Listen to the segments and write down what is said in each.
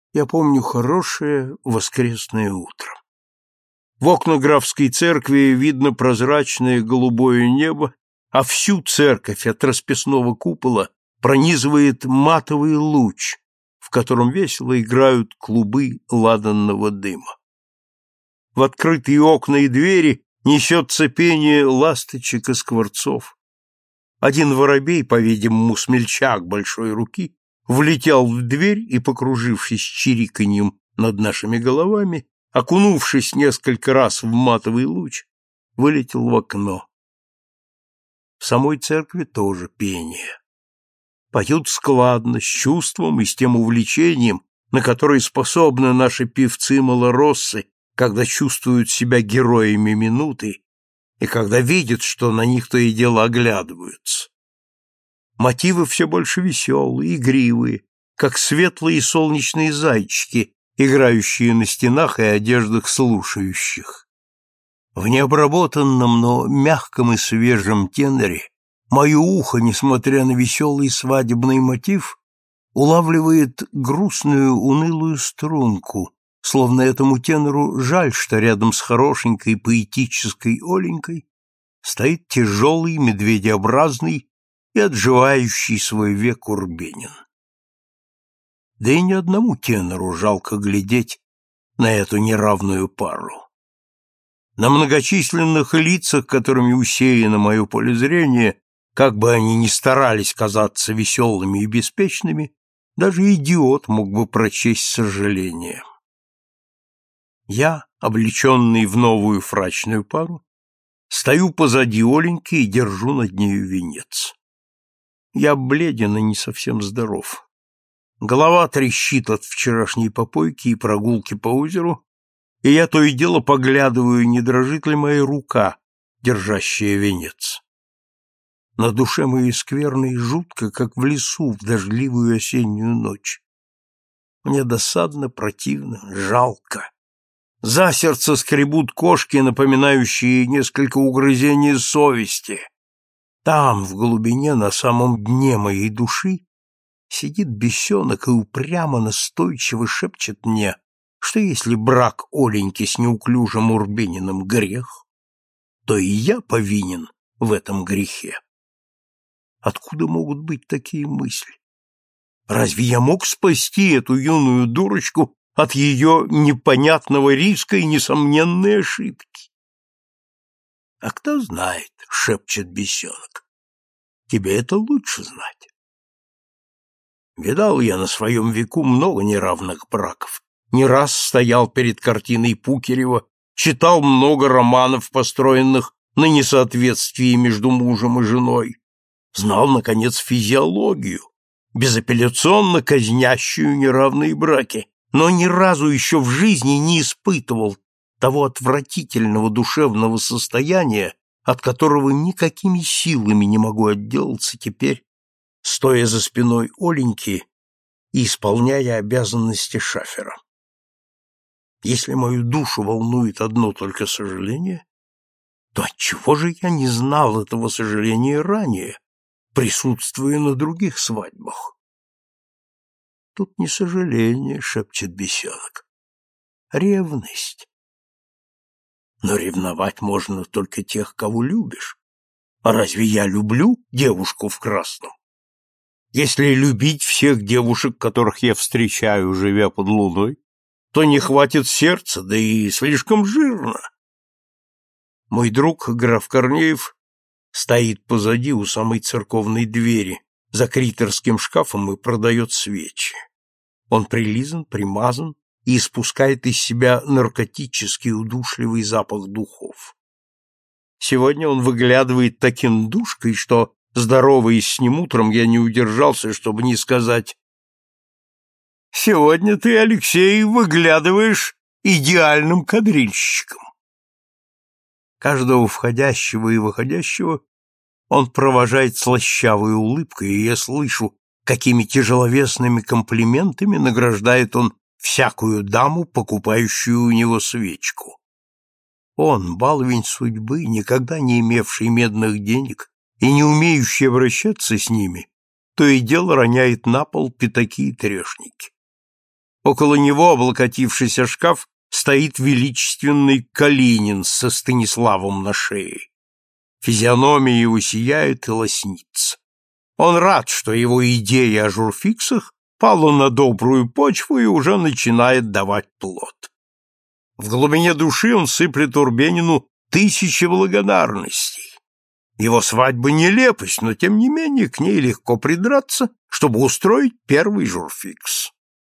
Я помню хорошее воскресное утро. В окна графской церкви видно прозрачное голубое небо, а всю церковь от расписного купола пронизывает матовый луч, в котором весело играют клубы ладанного дыма. В открытые окна и двери несется пение ласточек и скворцов. Один воробей, по-видимому, смельчак большой руки, влетел в дверь и, покружившись чириканьем над нашими головами, окунувшись несколько раз в матовый луч, вылетел в окно. В самой церкви тоже пение. Поют складно, с чувством и с тем увлечением, на которое способны наши певцы-малороссы, когда чувствуют себя героями минуты и когда видят, что на них то и дело оглядываются. Мотивы все больше веселые, игривые, как светлые солнечные зайчики, играющие на стенах и одеждах слушающих. В необработанном, но мягком и свежем теноре мое ухо, несмотря на веселый свадебный мотив, улавливает грустную, унылую струнку, словно этому тенору жаль, что рядом с хорошенькой поэтической Оленькой стоит тяжелый, медведеобразный и отживающий свой век Урбенин. Да и ни одному тенору жалко глядеть на эту неравную пару. На многочисленных лицах, которыми усеяно мое поле зрения, как бы они ни старались казаться веселыми и беспечными, даже идиот мог бы прочесть сожаление. Я, облеченный в новую фрачную пару, стою позади Оленьки и держу над нею венец. Я бледен и не совсем здоров. Голова трещит от вчерашней попойки и прогулки по озеру, и я то и дело поглядываю, не дрожит ли моя рука, держащая венец. На душе моей скверно и жутко, как в лесу в дождливую осеннюю ночь. Мне досадно, противно, жалко. За сердце скребут кошки, напоминающие несколько угрызений совести. Там, в глубине, на самом дне моей души, сидит бесенок и упрямо настойчиво шепчет мне, что если брак Оленьки с неуклюжим Урбениным грех, то и я повинен в этом грехе. Откуда могут быть такие мысли? Разве я мог спасти эту юную дурочку от ее непонятного риска и несомненной ошибки? — А кто знает, — шепчет бесенок, — тебе это лучше знать. Видал я на своем веку много неравных браков, не раз стоял перед картиной Пукерева, читал много романов, построенных на несоответствии между мужем и женой, знал, наконец, физиологию, безапелляционно казнящую неравные браки, но ни разу еще в жизни не испытывал того отвратительного душевного состояния, от которого никакими силами не могу отделаться теперь, стоя за спиной Оленьки и исполняя обязанности шафера. Если мою душу волнует одно только сожаление, то отчего же я не знал этого сожаления ранее, присутствуя на других свадьбах? Тут не сожаление, шепчет бесенок, ревность. Но ревновать можно только тех, кого любишь. А разве я люблю девушку в красном? Если любить всех девушек, которых я встречаю, живя под луной, то не хватит сердца, да и слишком жирно. Мой друг, граф Корнеев, стоит позади у самой церковной двери, за критерским шкафом и продает свечи. Он прилизан, примазан и испускает из себя наркотический удушливый запах духов. Сегодня он выглядывает таким душкой, что, здороваясь с ним утром, я не удержался, чтобы не сказать: «Сегодня ты, Алексей, выглядываешь идеальным кадрильщиком». Каждого входящего и выходящего он провожает слащавой улыбкой, и я слышу, какими тяжеловесными комплиментами награждает он всякую даму, покупающую у него свечку. Он, баловень судьбы, никогда не имевший медных денег и не умеющий обращаться с ними, то и дело роняет на пол пятаки и трешники. Около него, облокотившийся шкаф, стоит величественный Калинин со Станиславом на шее. Физиономия его сияет и лоснится. Он рад, что его идея о журфиксах пала на добрую почву и уже начинает давать плод. В глубине души он сыплет Урбенину тысячи благодарностей. Его свадьба — нелепость, но тем не менее к ней легко придраться, чтобы устроить первый журфикс.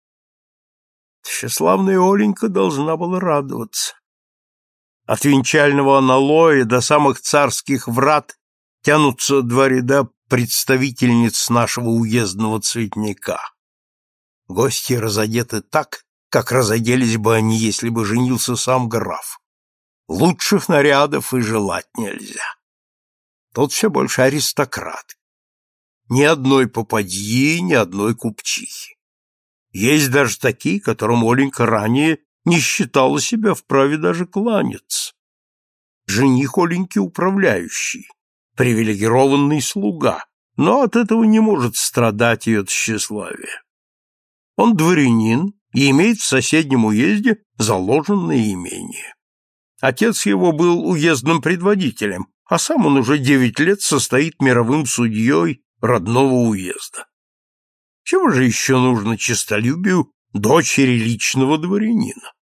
Тщеславная Оленька должна была радоваться. От венчального аналоя до самых царских врат тянутся два ряда представительниц нашего уездного цветника. Гости разодеты так, как разоделись бы они, если бы женился сам граф. Лучших нарядов и желать нельзя. Тут все больше аристократы. Ни одной попадьи, ни одной купчихи. Есть даже такие, которым Оленька ранее не считала себя вправе даже кланяться. Жених Оленьки управляющий, привилегированный слуга, но от этого не может страдать ее тщеславие. Он дворянин и имеет в соседнем уезде заложенное имение. Отец его был уездным предводителем, а сам он уже 9 лет состоит мировым судьей родного уезда. Чего же еще нужно честолюбию дочери личного дворянина?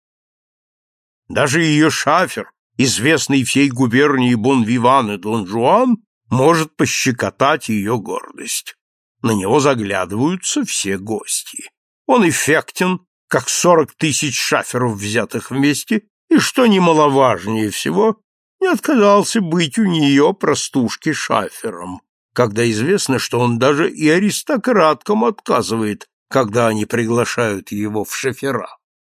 Даже ее шафер, известный всей губернии бон-виван и Дон Жуан, может пощекотать ее гордость. На него заглядываются все гости. Он эффектен, как 40 тысяч шаферов, взятых вместе, и, что немаловажнее всего, не отказался быть у нее, простушки, шафером, когда известно, что он даже и аристократкам отказывает, когда они приглашают его в шофера.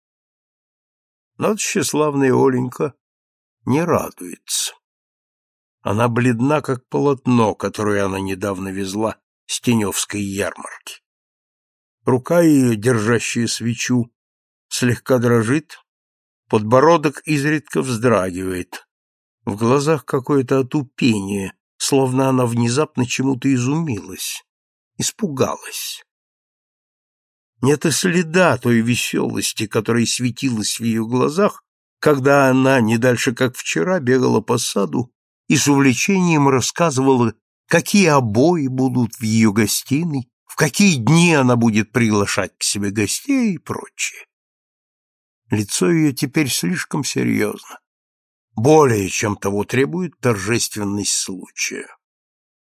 Но тщеславная Оленька не радуется. Она бледна, как полотно, которое она недавно везла с Теневской ярмарки. Рука ее, держащая свечу, слегка дрожит, подбородок изредка вздрагивает. В глазах какое-то отупение, словно она внезапно чему-то изумилась, испугалась. Нет и следа той веселости, которая светилась в ее глазах, когда она, не дальше как вчера, бегала по саду и с увлечением рассказывала, какие обои будут в ее гостиной, в какие дни она будет приглашать к себе гостей и прочее. Лицо ее теперь слишком серьезно, более чем того требует торжественность случая.